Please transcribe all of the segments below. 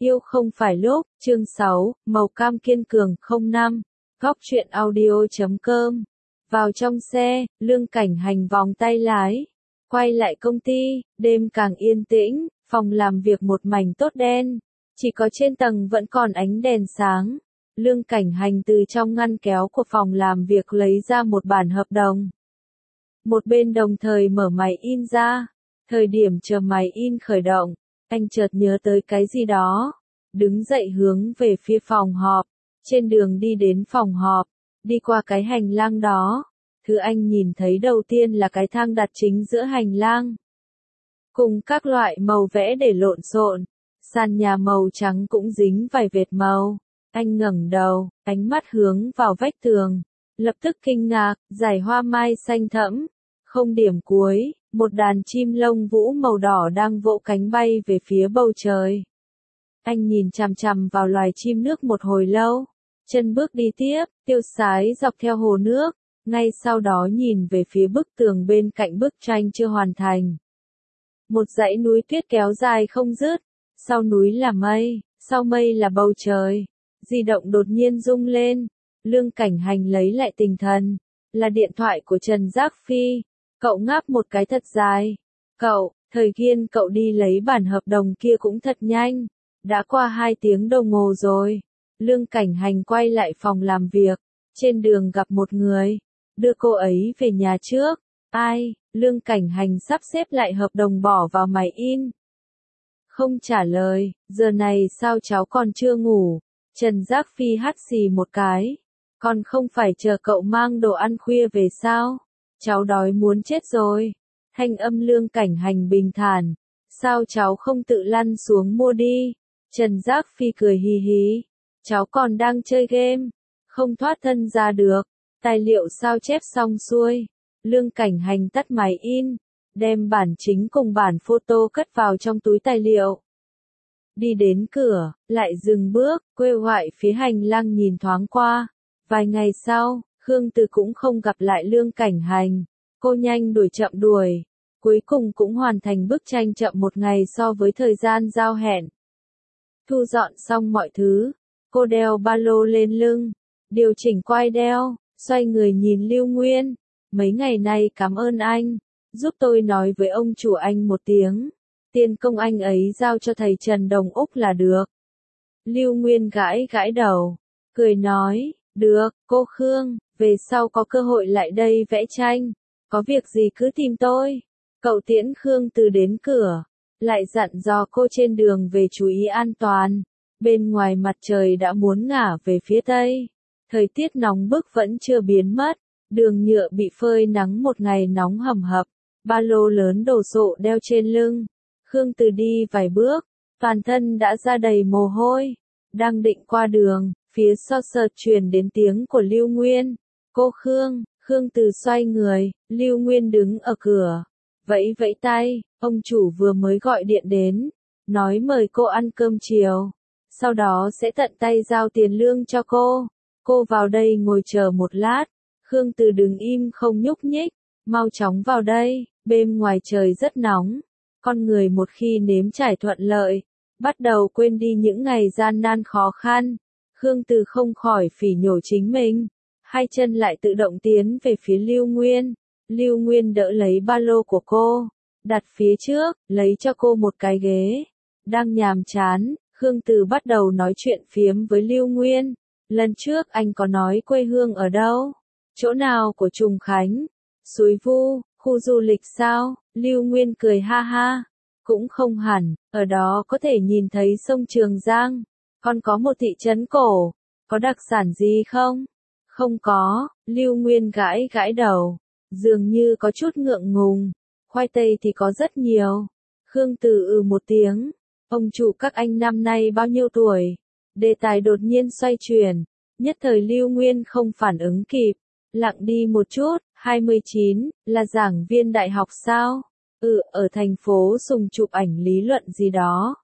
Yêu không phải lúc, chương 6, màu cam kiên cường 05, góc truyện audio.com. Vào trong xe, Lương Cảnh Hành vòng tay lái, quay lại công ty, đêm càng yên tĩnh, phòng làm việc một mảnh tốt đen, chỉ có trên tầng vẫn còn ánh đèn sáng. Lương Cảnh Hành từ trong ngăn kéo của phòng làm việc lấy ra một bản hợp đồng. Một bên đồng thời mở máy in ra, thời điểm chờ máy in khởi động, anh chợt nhớ tới cái gì đó, đứng dậy hướng về phía phòng họp, trên đường đi đến phòng họp, đi qua cái hành lang đó, thứ anh nhìn thấy đầu tiên là cái thang đặt chính giữa hành lang. Cùng các loại màu vẽ để lộn xộn, sàn nhà màu trắng cũng dính vài vệt màu. Anh ngẩng đầu, ánh mắt hướng vào vách tường, lập tức kinh ngạc, dải hoa mai xanh thẫm, không điểm cuối, một đàn chim lông vũ màu đỏ đang vỗ cánh bay về phía bầu trời. Anh nhìn chằm chằm vào loài chim nước một hồi lâu, chân bước đi tiếp, tiêu sái dọc theo hồ nước, ngay sau đó nhìn về phía bức tường bên cạnh bức tranh chưa hoàn thành. Một dãy núi tuyết kéo dài không dứt, sau núi là mây, sau mây là bầu trời. Di động đột nhiên rung lên, Lương Cảnh Hành lấy lại tinh thần, là điện thoại của Trần Giác Phi. Cậu ngáp một cái thật dài. Thời gian cậu đi lấy bản hợp đồng kia cũng thật nhanh. Đã qua 2 tiếng đồng hồ rồi. Lương Cảnh Hành quay lại phòng làm việc. Trên đường gặp một người. Đưa cô ấy về nhà trước. Ai? Lương Cảnh Hành sắp xếp lại hợp đồng bỏ vào máy in. Không trả lời. Giờ này sao cháu còn chưa ngủ? Trần Giác Phi hắt xì một cái. Còn không phải chờ cậu mang đồ ăn khuya về sao? Cháu đói muốn chết rồi. Thanh âm Lương Cảnh Hành bình thản. Sao cháu không tự lăn xuống mua đi? Trần Giác Phi cười hì hì. Cháu còn đang chơi game. Không thoát thân ra được. Tài liệu sao chép xong xuôi. Lương Cảnh Hành tắt máy in. Đem bản chính cùng bản photo cất vào trong túi tài liệu. Đi đến cửa, lại dừng bước, quay ngoại phía hành lang nhìn thoáng qua. Vài ngày sau, Khương Từ cũng không gặp lại Lương Cảnh Hành. Cô nhanh đuổi chậm đuổi. Cuối cùng cũng hoàn thành bức tranh chậm một ngày so với thời gian giao hẹn. Thu dọn xong mọi thứ, cô đeo ba lô lên lưng, điều chỉnh quai đeo, xoay người nhìn Lưu Nguyên. Mấy ngày nay cảm ơn anh, giúp tôi nói với ông chủ anh một tiếng. Tiền công anh ấy giao cho thầy Trần Đồng Úc là được. Lưu Nguyên gãi gãi đầu, cười nói, được, cô Khương, về sau có cơ hội lại đây vẽ tranh, có việc gì cứ tìm tôi. Cậu tiễn Khương Từ đến cửa, lại dặn dò cô trên đường về chú ý an toàn. Bên ngoài mặt trời đã muốn ngả về phía tây, thời tiết nóng bức vẫn chưa biến mất, đường nhựa bị phơi nắng một ngày nóng hầm hập, ba lô lớn đồ sộ đeo trên lưng. Khương Từ đi vài bước, toàn thân đã ra đầy mồ hôi, đang định qua đường, phía sau sợt truyền đến tiếng của Lưu Nguyên. Cô Khương. Khương Từ xoay người, Lưu Nguyên đứng ở cửa, vẫy vẫy tay, ông chủ vừa mới gọi điện đến, nói mời cô ăn cơm chiều, sau đó sẽ tận tay giao tiền lương cho cô. Cô vào đây ngồi chờ một lát. Khương Từ đứng im không nhúc nhích, mau chóng vào đây, bên ngoài trời rất nóng. Con người một khi nếm trải thuận lợi, bắt đầu quên đi những ngày gian nan khó khăn. Khương Từ không khỏi phỉ nhổ chính mình, hai chân lại tự động tiến về phía Lưu Nguyên. Lưu Nguyên đỡ lấy ba lô của cô, đặt phía trước, lấy cho cô một cái ghế. Đang nhàm chán, Khương Từ bắt đầu nói chuyện phiếm với Lưu Nguyên. Lần trước anh có nói quê hương ở đâu? Chỗ nào của Trùng Khánh? Suối Vu, khu du lịch sao? Lưu Nguyên cười ha ha. Cũng không hẳn, ở đó có thể nhìn thấy sông Trường Giang. Còn có một thị trấn cổ, có đặc sản gì không? Không có, Lưu Nguyên gãi gãi đầu, dường như có chút ngượng ngùng. Khoai tây thì có rất nhiều. Khương Từ một tiếng. Ông chủ các anh năm nay bao nhiêu tuổi? Đề tài đột nhiên xoay chuyển. Nhất thời Lưu Nguyên không phản ứng kịp. Lặng đi một chút. 29, là giảng viên đại học sao? Ở thành phố Sùng chụp ảnh lý luận gì đó.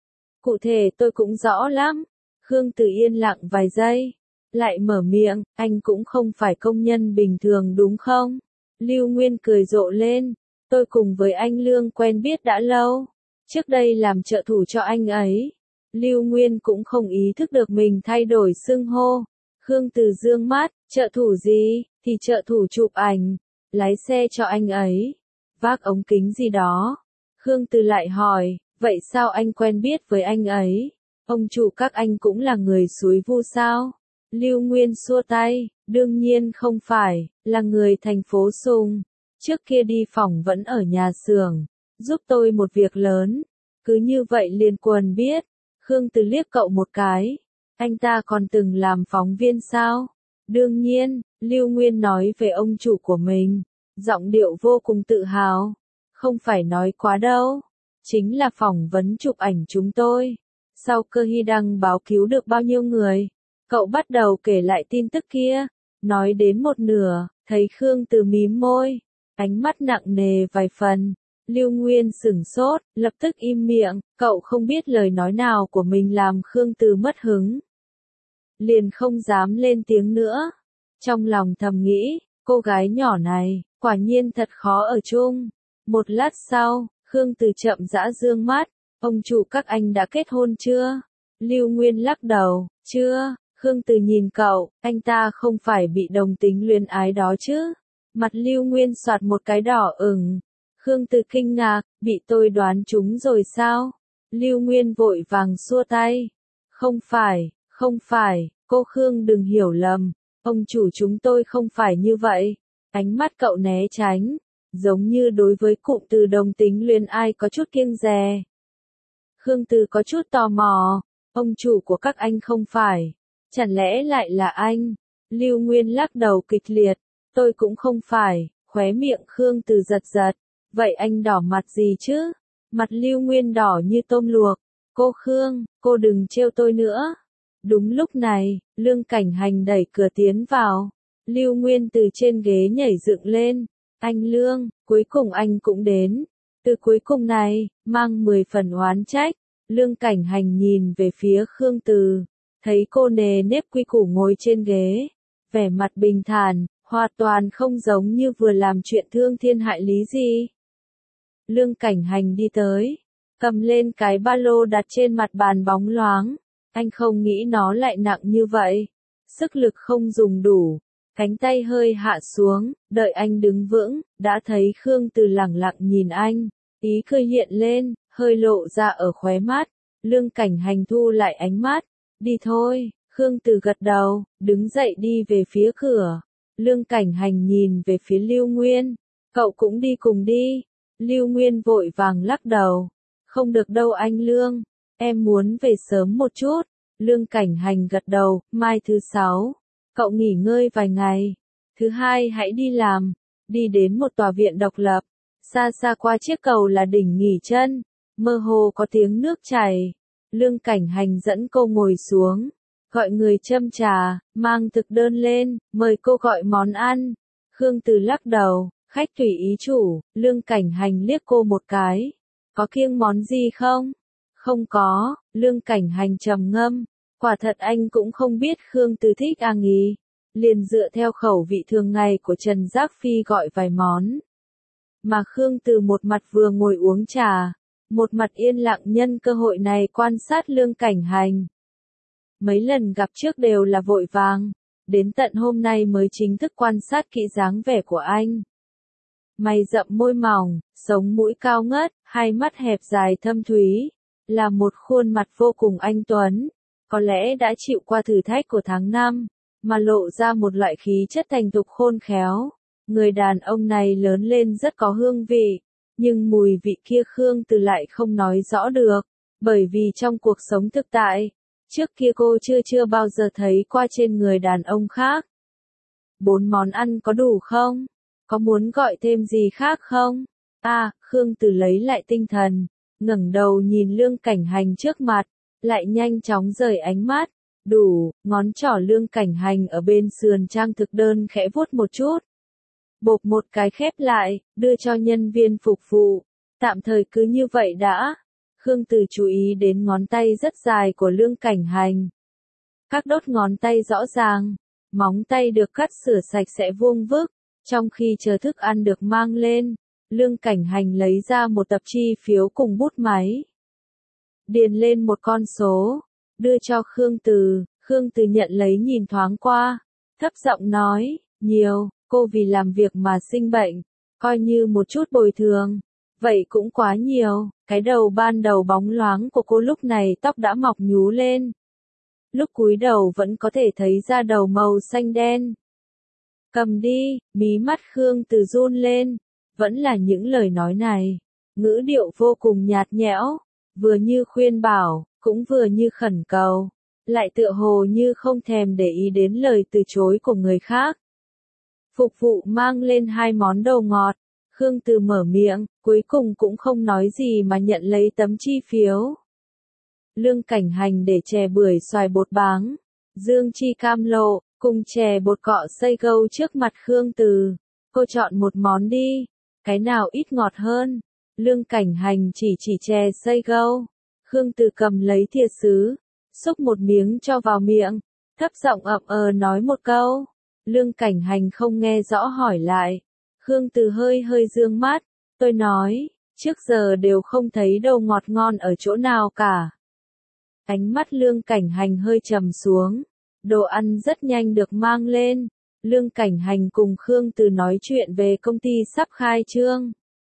Cụ thể tôi cũng rõ lắm. Khương Từ yên lặng vài giây, lại mở miệng, anh cũng không phải công nhân bình thường đúng không? Lưu Nguyên cười rộ lên, tôi cùng với anh Lương quen biết đã lâu. Trước đây làm trợ thủ cho anh ấy. Lưu Nguyên cũng không ý thức được mình thay đổi xưng hô. Khương Từ dương mắt, trợ thủ gì, thì trợ thủ chụp ảnh, lái xe cho anh ấy, vác ống kính gì đó. Khương Từ lại hỏi, vậy sao anh quen biết với anh ấy? Ông chủ các anh cũng là người suối Vu sao? Lưu Nguyên xua tay, đương nhiên không phải, là người thành phố Sùng. Trước kia đi phỏng vẫn ở nhà xưởng, giúp tôi một việc lớn. Cứ như vậy liền quần biết. Khương Từ liếc cậu một cái. Anh ta còn từng làm phóng viên sao? Đương nhiên, Lưu Nguyên nói về ông chủ của mình. Giọng điệu vô cùng tự hào. Không phải nói quá đâu. Chính là phỏng vấn chụp ảnh chúng tôi. Sau Cơ Hy Đăng báo cứu được bao nhiêu người? Cậu bắt đầu kể lại tin tức kia. Nói đến một nửa, thấy Khương Từ mím môi. Ánh mắt nặng nề vài phần. Lưu Nguyên sửng sốt, lập tức im miệng, cậu không biết lời nói nào của mình làm Khương Từ mất hứng. Liền không dám lên tiếng nữa. Trong lòng thầm nghĩ, cô gái nhỏ này, quả nhiên thật khó ở chung. Một lát sau, Khương Từ chậm rãi dương mắt, ông chủ các anh đã kết hôn chưa? Lưu Nguyên lắc đầu, chưa. Khương Từ nhìn cậu, anh ta không phải bị đồng tính luyến ái đó chứ? Mặt Lưu Nguyên xoạt một cái đỏ ửng. Khương Từ kinh ngạc, bị tôi đoán trúng rồi sao? Lưu Nguyên vội vàng xua tay. Không phải, cô Khương đừng hiểu lầm. Ông chủ chúng tôi không phải như vậy. Ánh mắt cậu né tránh, giống như đối với cụm từ đồng tính luyến ái có chút kiêng dè. Khương Từ có chút tò mò. Ông chủ của các anh không phải. Chẳng lẽ lại là anh? Lưu Nguyên lắc đầu kịch liệt. Tôi cũng không phải. Khóe miệng Khương Từ giật giật. Vậy anh đỏ mặt gì chứ? Mặt Lưu Nguyên đỏ như tôm luộc. Cô Khương, cô đừng trêu tôi nữa. Đúng lúc này, Lương Cảnh Hành đẩy cửa tiến vào. Lưu Nguyên từ trên ghế nhảy dựng lên. Anh Lương, cuối cùng anh cũng đến. Từ cuối cùng này, mang 10 phần oán trách. Lương Cảnh Hành nhìn về phía Khương Từ. Thấy cô nề nếp quy củ ngồi trên ghế. Vẻ mặt bình thản, hoàn toàn không giống như vừa làm chuyện thương thiên hại lý gì. Lương Cảnh Hành đi tới, cầm lên cái ba lô đặt trên mặt bàn bóng loáng. Anh không nghĩ nó lại nặng như vậy. Sức lực không dùng đủ. Cánh tay hơi hạ xuống, đợi anh đứng vững, đã thấy Khương Từ lẳng lặng nhìn anh. Ý cười hiện lên, hơi lộ ra ở khóe mắt. Lương Cảnh Hành thu lại ánh mắt. Đi thôi, Khương Từ gật đầu, đứng dậy đi về phía cửa. Lương Cảnh Hành nhìn về phía Lưu Nguyên. Cậu cũng đi cùng đi. Lưu Nguyên vội vàng lắc đầu. Không được đâu anh Lương. Em muốn về sớm một chút. Lương Cảnh Hành gật đầu, mai thứ 6. Cậu nghỉ ngơi vài ngày. Thứ 2 hãy đi làm. Đi đến một tòa viện độc lập. Xa xa qua chiếc cầu là đỉnh nghỉ chân. Mơ hồ có tiếng nước chảy. Lương Cảnh Hành dẫn cô ngồi xuống. Gọi người châm trà, mang thực đơn lên, mời cô gọi món ăn. Khương Từ lắc đầu, khách tùy ý chủ. Lương Cảnh Hành liếc cô một cái. Có kiêng món gì không? Không có. Lương Cảnh Hành trầm ngâm. Quả thật anh cũng không biết Khương Từ thích ăn ý. Liền dựa theo khẩu vị thường ngày của Trần Giác Phi gọi vài món. Mà Khương Từ một mặt vừa ngồi uống trà, một mặt yên lặng nhân cơ hội này quan sát Lương Cảnh Hành. Mấy lần gặp trước đều là vội vàng, đến tận hôm nay mới chính thức quan sát kỹ dáng vẻ của anh. Mày rậm môi mỏng, sống mũi cao ngất, hai mắt hẹp dài thâm thúy, là một khuôn mặt vô cùng anh tuấn. Có lẽ đã chịu qua thử thách của tháng 5, mà lộ ra một loại khí chất thành thục khôn khéo. Người đàn ông này lớn lên rất có hương vị, nhưng mùi vị kia Khương Từ lại không nói rõ được, bởi vì trong cuộc sống thực tại, trước kia cô chưa bao giờ thấy qua trên người đàn ông khác. 4 món ăn có đủ không? Có muốn gọi thêm gì khác không? Khương Từ lấy lại tinh thần, ngẩng đầu nhìn Lương Cảnh Hành trước mặt, lại nhanh chóng rời ánh mắt. Đủ. Ngón trỏ Lương Cảnh Hành ở bên sườn trang thực đơn khẽ vuốt một chút. Bộp một cái khép lại, đưa cho nhân viên phục vụ. Tạm thời cứ như vậy đã. Khương Từ chú ý đến ngón tay rất dài của Lương Cảnh Hành. Các đốt ngón tay rõ ràng, móng tay được cắt sửa sạch sẽ vuông vức. Trong khi chờ thức ăn được mang lên, Lương Cảnh Hành lấy ra một tập chi phiếu cùng bút máy. điền lên một con số, đưa cho Khương Từ. Khương Từ nhận lấy nhìn thoáng qua, thấp giọng nói, nhiều, cô vì làm việc mà sinh bệnh, coi như một chút bồi thường. Vậy cũng quá nhiều, cái đầu ban đầu bóng loáng của cô lúc này tóc đã mọc nhú lên. Lúc cúi đầu vẫn có thể thấy da đầu màu xanh đen. Cầm đi, mí mắt Khương Từ run lên, vẫn là những lời nói này. Ngữ điệu vô cùng nhạt nhẽo, vừa như khuyên bảo, cũng vừa như khẩn cầu, lại tựa hồ như không thèm để ý đến lời từ chối của người khác. Phục vụ mang lên 2 món đồ ngọt, Khương Từ mở miệng, cuối cùng cũng không nói gì mà nhận lấy tấm chi phiếu. Lương Cảnh Hành để chè bưởi xoài bột báng, dương chi cam lộ, cùng chè bột cọ xay gâu trước mặt Khương Từ. Cô chọn một món đi, cái nào ít ngọt hơn? Lương Cảnh Hành chỉ chè xay gâu. Khương Từ cầm lấy thìa sứ, xúc một miếng cho vào miệng, thấp giọng ậm nói một câu. Lương Cảnh Hành không nghe rõ hỏi lại. Khương Từ hơi hơi dương mắt, tôi nói, trước giờ đều không thấy đồ ngọt ngon ở chỗ nào cả. Ánh mắt Lương Cảnh Hành hơi trầm xuống, đồ ăn rất nhanh được mang lên. Lương Cảnh Hành cùng Khương Từ nói chuyện về công ty sắp khai trương.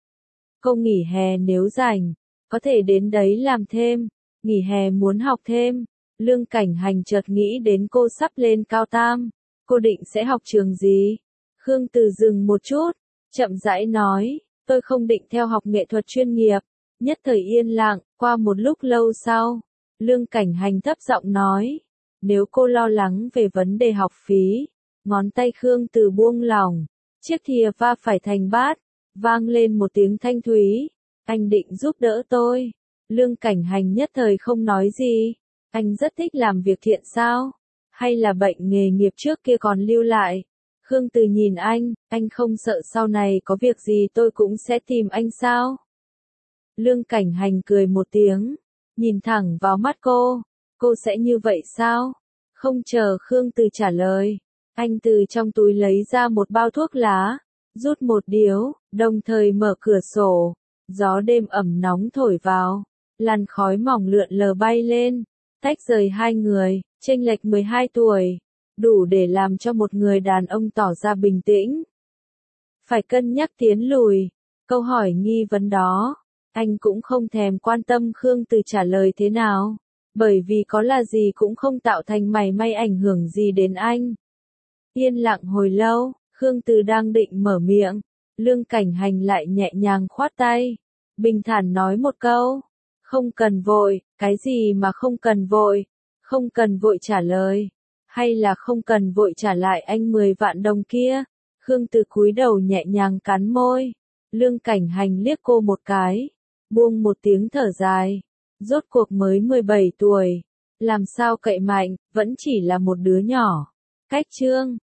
Cô nghỉ hè nếu rảnh, có thể đến đấy làm thêm, nghỉ hè muốn học thêm. Lương Cảnh Hành chợt nghĩ đến cô sắp lên cao tam, cô định sẽ học trường gì? Khương Từ dừng một chút, chậm rãi nói, tôi không định theo học nghệ thuật chuyên nghiệp. Nhất thời yên lặng, qua một lúc lâu sau, Lương Cảnh Hành thấp giọng nói, nếu cô lo lắng về vấn đề học phí. Ngón tay Khương Từ buông lỏng, chiếc thìa va phải thành bát, vang lên một tiếng thanh thúy. Anh định giúp đỡ tôi. Lương Cảnh Hành nhất thời không nói gì. Anh rất thích làm việc thiện sao? Hay là bệnh nghề nghiệp trước kia còn lưu lại? Khương Từ nhìn anh không sợ sau này có việc gì tôi cũng sẽ tìm anh sao? Lương Cảnh Hành cười một tiếng, nhìn thẳng vào mắt cô sẽ như vậy sao? Không chờ Khương Từ trả lời, anh từ trong túi lấy ra một bao thuốc lá, rút một điếu, đồng thời mở cửa sổ. Gió đêm ẩm nóng thổi vào, làn khói mỏng lượn lờ bay lên, tách rời hai người, chênh lệch 12 tuổi, đủ để làm cho một người đàn ông tỏ ra bình tĩnh. Phải cân nhắc tiến lùi, câu hỏi nghi vấn đó, anh cũng không thèm quan tâm Khương Từ trả lời thế nào, bởi vì có là gì cũng không tạo thành mảy may ảnh hưởng gì đến anh. Yên lặng hồi lâu, Khương Từ đang định mở miệng, Lương Cảnh Hành lại nhẹ nhàng khoát tay, bình thản nói một câu, không cần vội. Cái gì mà không cần vội? Không cần vội trả lời, hay là không cần vội trả lại anh 10 vạn đồng kia? Khương Từ cúi đầu nhẹ nhàng cắn môi. Lương Cảnh Hành liếc cô một cái, buông một tiếng thở dài, rốt cuộc mới 17 tuổi, làm sao cậy mạnh, vẫn chỉ là một đứa nhỏ. Cách chương